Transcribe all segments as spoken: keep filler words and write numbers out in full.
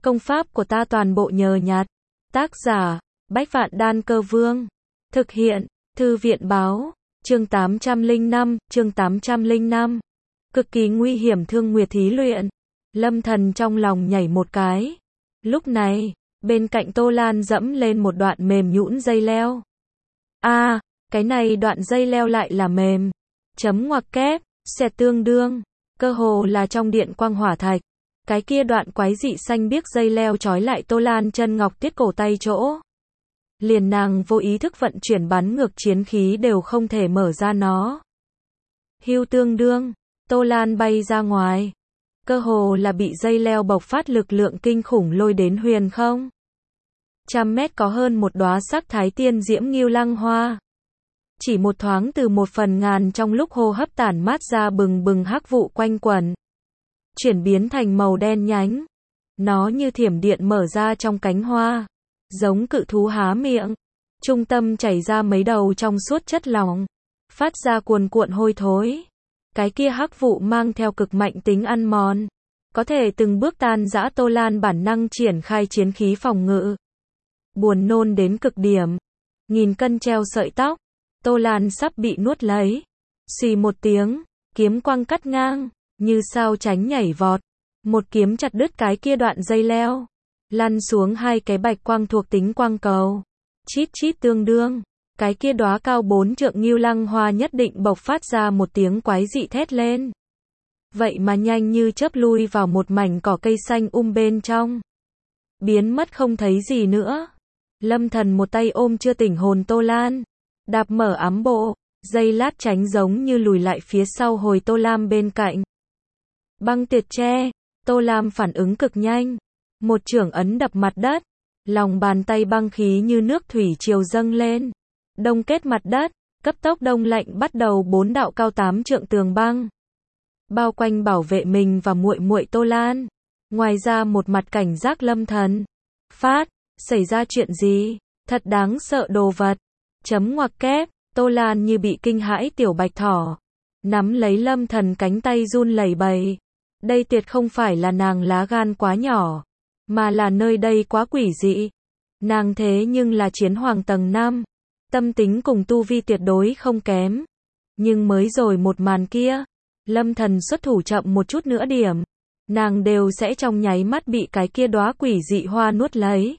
Công pháp của ta toàn bộ nhờ nhặt. Tác giả, Bách Vạn Đan Cơ Vương. Thực hiện, Thư viện Báo. Chương tám trăm lẻ năm, chương tám trăm lẻ năm. Cực kỳ nguy hiểm Thương Nguyệt thí luyện. Lâm Thần trong lòng nhảy một cái. Lúc này, bên cạnh Tô Lan dẫm lên một đoạn mềm nhũn dây leo. A, à, cái này đoạn dây leo lại là mềm. Chấm ngoặc kép, xẹt tương đương. Cơ hồ là trong điện quang hỏa thạch. Cái kia đoạn quái dị xanh biếc dây leo trói lại Tô Lan chân ngọc tiết cổ tay chỗ. Liền nàng vô ý thức vận chuyển bắn ngược chiến khí đều không thể mở ra nó. Hưu tương đương, Tô Lan bay ra ngoài. Cơ hồ là bị dây leo bộc phát lực lượng kinh khủng lôi đến huyền không. Trăm mét có hơn một đóa sắc thái tiên diễm ngưu lăng hoa. Chỉ một thoáng từ một phần ngàn trong lúc hô hấp tản mát ra bừng bừng hắc vụ quanh quẩn. Chuyển biến thành màu đen nhánh. Nó như thiểm điện mở ra trong cánh hoa. Giống cự thú há miệng. Trung tâm chảy ra mấy đầu trong suốt chất lỏng. Phát ra cuồn cuộn hôi thối. Cái kia hắc vụ mang theo cực mạnh tính ăn mòn. Có thể từng bước tan rã Tô Lan bản năng triển khai chiến khí phòng ngự. Buồn nôn đến cực điểm. Nghìn cân treo sợi tóc. Tô Lan sắp bị nuốt lấy. Xì một tiếng, kiếm quang cắt ngang, như sao tránh nhảy vọt. Một kiếm chặt đứt cái kia đoạn dây leo. Lăn xuống hai cái bạch quang thuộc tính quang cầu. Chít chít tương đương. Cái kia đóa cao bốn trượng ngưu lăng hoa nhất định bộc phát ra một tiếng quái dị thét lên. Vậy mà nhanh như chớp lui vào một mảnh cỏ cây xanh um bên trong. Biến mất không thấy gì nữa. Lâm Thần một tay ôm chưa tỉnh hồn Tô Lan. Đạp mở ám bộ, dây lát tránh giống như lùi lại phía sau hồi Tô Lam bên cạnh. Băng tiệt tre, Tô Lam phản ứng cực nhanh. Một chưởng ấn đập mặt đất. Lòng bàn tay băng khí như nước thủy triều dâng lên. Đông kết mặt đất, cấp tốc đông lạnh bắt đầu bốn đạo cao tám trượng tường băng. Bao quanh bảo vệ mình và muội muội Tô Lan. Ngoài ra một mặt cảnh giác Lâm Thần. Phát, xảy ra chuyện gì? Thật đáng sợ đồ vật. Chấm ngoặc kép, Tô Lan như bị kinh hãi tiểu bạch thỏ. Nắm lấy Lâm Thần cánh tay run lẩy bẩy. Đây tuyệt không phải là nàng lá gan quá nhỏ, mà là nơi đây quá quỷ dị. Nàng thế nhưng là chiến hoàng tầng năm. Tâm tính cùng tu vi tuyệt đối không kém. Nhưng mới rồi một màn kia, Lâm Thần xuất thủ chậm một chút nữa điểm. Nàng đều sẽ trong nháy mắt bị cái kia đóa quỷ dị hoa nuốt lấy.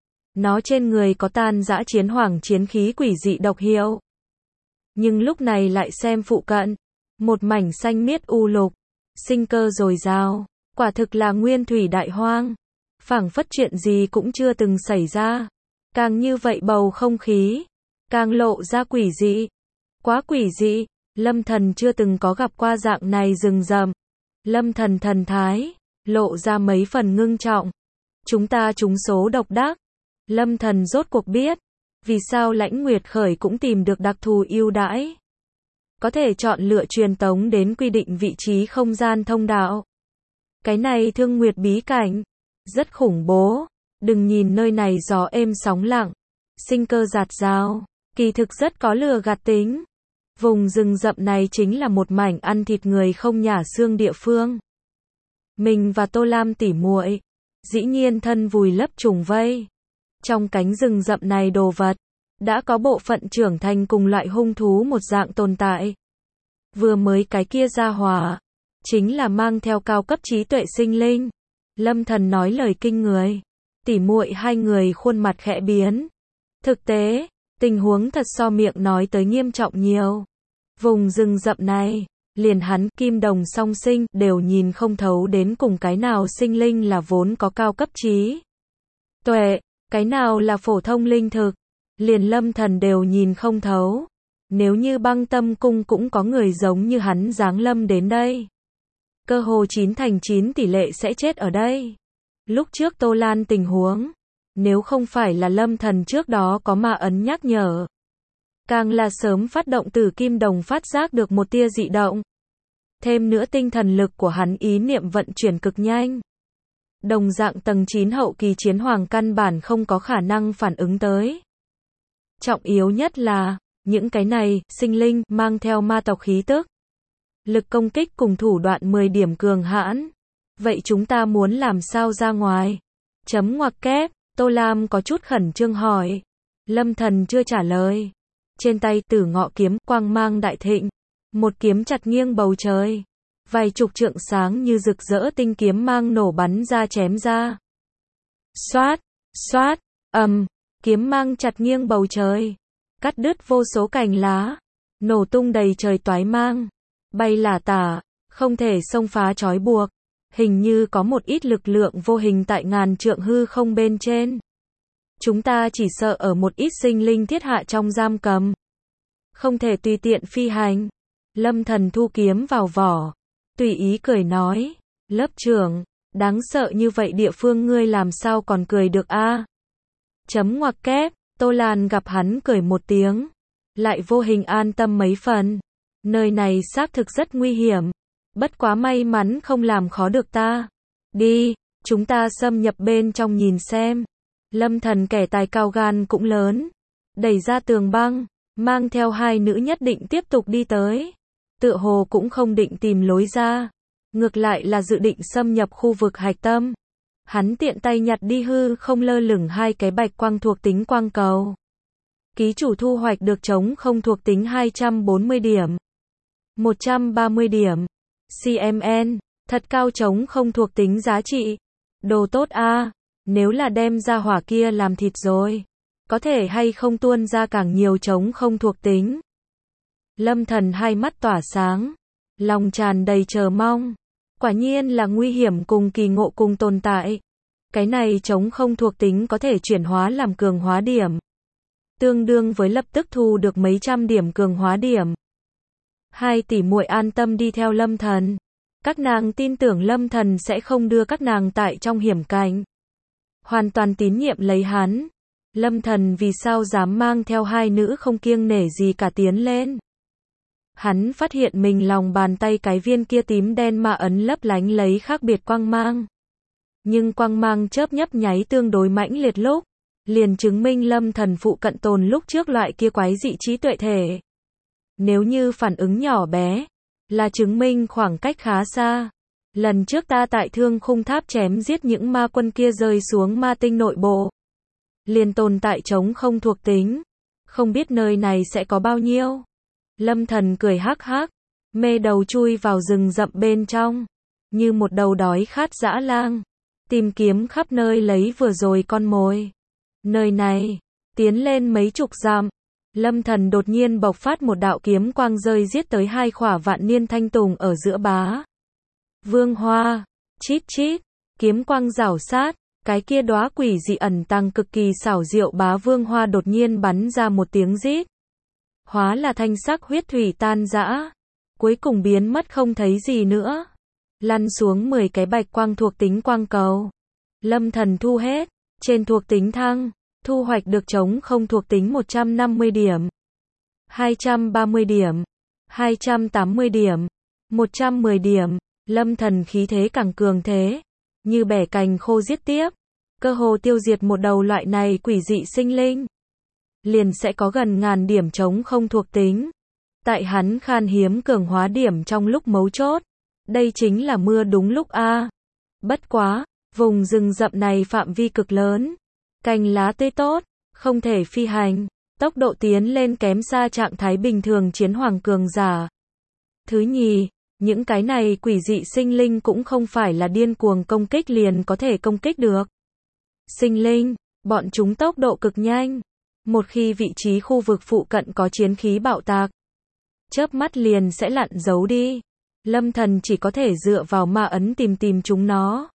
Nó trên người có tan dã chiến hoàng chiến khí quỷ dị độc hiệu. Nhưng lúc này lại xem phụ cận. Một mảnh xanh miết u lục. Sinh cơ dồi dào. Quả thực là nguyên thủy đại hoang. Phảng phất chuyện gì cũng chưa từng xảy ra. Càng như vậy bầu không khí. Càng lộ ra quỷ dị. Quá quỷ dị. Lâm Thần chưa từng có gặp qua dạng này rừng rậm. Lâm Thần thần thái. Lộ ra mấy phần ngưng trọng. Chúng ta trúng số độc đắc. Lâm Thần rốt cuộc biết, vì sao Lãnh Nguyệt Khởi cũng tìm được đặc thù ưu đãi. Có thể chọn lựa truyền tống đến quy định vị trí không gian thông đạo. Cái này Thương Nguyệt bí cảnh, rất khủng bố. Đừng nhìn nơi này gió êm sóng lặng, sinh cơ dạt dào, kỳ thực rất có lừa gạt tính. Vùng rừng rậm này chính là một mảnh ăn thịt người không nhả xương địa phương. Mình và Tô Lam tỉ muội, dĩ nhiên thân vùi lấp trùng vây. Trong cánh rừng rậm này đồ vật, đã có bộ phận trưởng thành cùng loại hung thú một dạng tồn tại. Vừa mới cái kia ra hỏa, chính là mang theo cao cấp trí tuệ sinh linh. Lâm Thần nói lời kinh người. Tỉ muội hai người khuôn mặt khẽ biến. Thực tế, tình huống thật so miệng nói tới nghiêm trọng nhiều. Vùng rừng rậm này, liền hắn, kim đồng song sinh, đều nhìn không thấu đến cùng cái nào sinh linh là vốn có cao cấp trí tuệ. Cái nào là phổ thông linh thực, liền Lâm Thần đều nhìn không thấu. Nếu như Băng Tâm Cung cũng có người giống như hắn giáng lâm đến đây, cơ hồ chín thành chín tỷ lệ sẽ chết ở đây. Lúc trước Tô Lan tình huống, nếu không phải là Lâm Thần trước đó có ma ấn nhắc nhở, càng là sớm phát động từ kim đồng phát giác được một tia dị động. Thêm nữa tinh thần lực của hắn ý niệm vận chuyển cực nhanh. Đồng dạng tầng chín hậu kỳ chiến hoàng căn bản không có khả năng phản ứng tới. Trọng yếu nhất là, những cái này, sinh linh, mang theo ma tộc khí tức. Lực công kích cùng thủ đoạn mười điểm cường hãn. Vậy chúng ta muốn làm sao ra ngoài? Chấm ngoặc kép, Tô Lam có chút khẩn trương hỏi. Lâm Thần chưa trả lời. Trên tay Tử Ngọ kiếm, quang mang đại thịnh. Một kiếm chặt nghiêng bầu trời. Vài chục trượng sáng như rực rỡ tinh kiếm mang nổ bắn ra chém ra. Xoát, xoát, ầm, kiếm mang chặt nghiêng bầu trời. Cắt đứt vô số cành lá. Nổ tung đầy trời toái mang. Bay lả tả, không thể xông phá trói buộc. Hình như có một ít lực lượng vô hình tại ngàn trượng hư không bên trên. Chúng ta chỉ sợ ở một ít sinh linh thiết hạ trong giam cầm. Không thể tùy tiện phi hành. Lâm Thần thu kiếm vào vỏ. Tùy ý cười nói. Lớp trưởng, đáng sợ như vậy địa phương ngươi làm sao còn cười được a? Chấm ngoặc kép, Tô Lan gặp hắn cười một tiếng. Lại vô hình an tâm mấy phần. Nơi này xác thực rất nguy hiểm. Bất quá may mắn không làm khó được ta. Đi, chúng ta xâm nhập bên trong nhìn xem. Lâm Thần kẻ tài cao gan cũng lớn. Đẩy ra tường băng, mang theo hai nữ nhất định tiếp tục đi tới. Tựa hồ cũng không định tìm lối ra. Ngược lại là dự định xâm nhập khu vực hạch tâm. Hắn tiện tay nhặt đi hư không lơ lửng hai cái bạch quang thuộc tính quang cầu. Ký chủ thu hoạch được trống không thuộc tính hai trăm bốn mươi điểm. một trăm ba mươi điểm. xê em en, thật cao trống không thuộc tính giá trị. Đồ tốt a, nếu là đem ra hỏa kia làm thịt rồi. Có thể hay không tuôn ra càng nhiều trống không thuộc tính. Lâm Thần hai mắt tỏa sáng. Lòng tràn đầy chờ mong. Quả nhiên là nguy hiểm cùng kỳ ngộ cùng tồn tại. Cái này trống không thuộc tính có thể chuyển hóa làm cường hóa điểm. Tương đương với lập tức thu được mấy trăm điểm cường hóa điểm. Hai tỷ muội an tâm đi theo Lâm Thần. Các nàng tin tưởng Lâm Thần sẽ không đưa các nàng tại trong hiểm cảnh. Hoàn toàn tín nhiệm lấy hắn. Lâm Thần vì sao dám mang theo hai nữ không kiêng nể gì cả tiến lên. Hắn phát hiện mình lòng bàn tay cái viên kia tím đen ma ấn lấp lánh lấy khác biệt quang mang. Nhưng quang mang chớp nhấp nháy tương đối mãnh liệt lúc. Liền chứng minh Lâm Thần phụ cận tồn lúc trước loại kia quái dị trí tuệ thể. Nếu như phản ứng nhỏ bé, là chứng minh khoảng cách khá xa. Lần trước ta tại Thương Khung Tháp chém giết những ma quân kia rơi xuống ma tinh nội bộ. Liền tồn tại trống không thuộc tính. Không biết nơi này sẽ có bao nhiêu. Lâm Thần cười hắc hắc, mê đầu chui vào rừng rậm bên trong. Như một đầu đói khát dã lang. Tìm kiếm khắp nơi lấy vừa rồi con mồi. Nơi này, tiến lên mấy chục dặm. Lâm Thần đột nhiên bộc phát một đạo kiếm quang rơi giết tới hai khỏa vạn niên thanh tùng ở giữa bá. Vương hoa, chít chít, kiếm quang rảo sát, cái kia đóa quỷ dị ẩn tăng cực kỳ xảo diệu bá vương hoa đột nhiên bắn ra một tiếng rít. Hóa là thanh sắc huyết thủy tan rã, cuối cùng biến mất không thấy gì nữa. Lăn xuống mười cái bạch quang thuộc tính quang cầu. Lâm Thần thu hết, trên thuộc tính thăng. Thu hoạch được trống không thuộc tính một trăm năm mươi điểm, hai trăm ba mươi điểm, hai trăm tám mươi điểm, một trăm mười điểm. Lâm Thần khí thế càng cường thế, như bẻ cành khô giết tiếp, cơ hồ tiêu diệt một đầu loại này quỷ dị sinh linh. Liền sẽ có gần ngàn điểm trống không thuộc tính. Tại hắn khan hiếm cường hóa điểm trong lúc mấu chốt. Đây chính là mưa đúng lúc a. Bất quá, vùng rừng rậm này phạm vi cực lớn. Cành lá tươi tốt, không thể phi hành, tốc độ tiến lên kém xa trạng thái bình thường chiến hoàng cường giả. Thứ nhì, những cái này quỷ dị sinh linh cũng không phải là điên cuồng công kích liền có thể công kích được. Sinh linh, bọn chúng tốc độ cực nhanh. Một khi vị trí khu vực phụ cận có chiến khí bạo tạc, chớp mắt liền sẽ lặn giấu đi. Lâm Thần chỉ có thể dựa vào ma ấn tìm tìm chúng nó.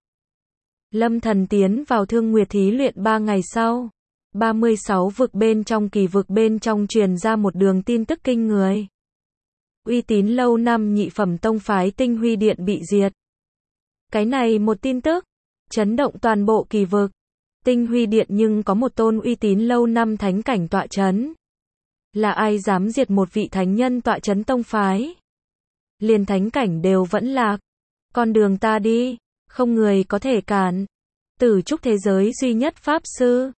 Lâm Thần tiến vào Thương Nguyệt thí luyện ba ngày sau. ba mươi sáu vực bên trong kỳ vực bên trong truyền ra một đường tin tức kinh người. Uy tín lâu năm nhị phẩm tông phái Tinh Huy Điện bị diệt. Cái này một tin tức, chấn động toàn bộ kỳ vực. Tinh Huy Điện nhưng có một tôn uy tín lâu năm thánh cảnh tọa chấn. Là ai dám diệt một vị thánh nhân tọa chấn tông phái? Liền thánh cảnh đều vẫn lạc. Con đường ta đi, không người có thể cản. Tử trúc thế giới duy nhất pháp sư,